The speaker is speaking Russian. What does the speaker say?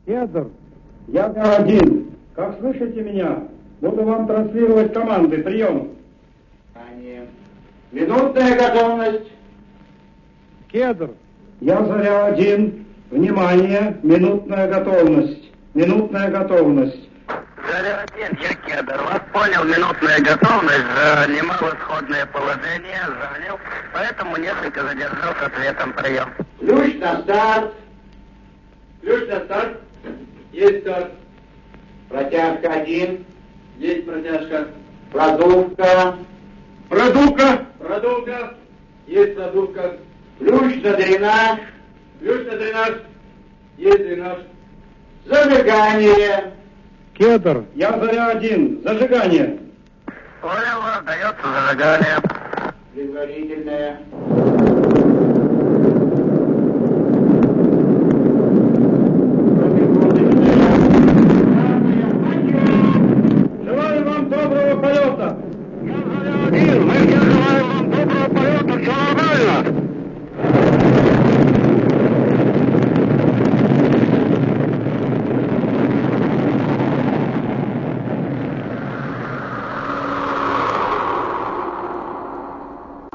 Кедр, я один. Как слышите меня? Буду вам транслировать команды. Прием. Минутная готовность. Кедр, я Заря-1. Внимание, минутная готовность. Минутная готовность. Заря-1, я Кедр. Вас понял, минутная готовность. Занимал исходное положение, занял. Поэтому несколько задержал с ответом. Прием. Ключ на старт. Ключ на старт. Есть старт. Протяжка 1. Есть протяжка. Продувка. Продувка. Продувка. Есть продувка. Ключ на дренаж. Ключ на дренаж. Есть дренаж. Зажигание. Кедр, я Заря-1. Зажигание. Понял, дается зажигание. Предварительное.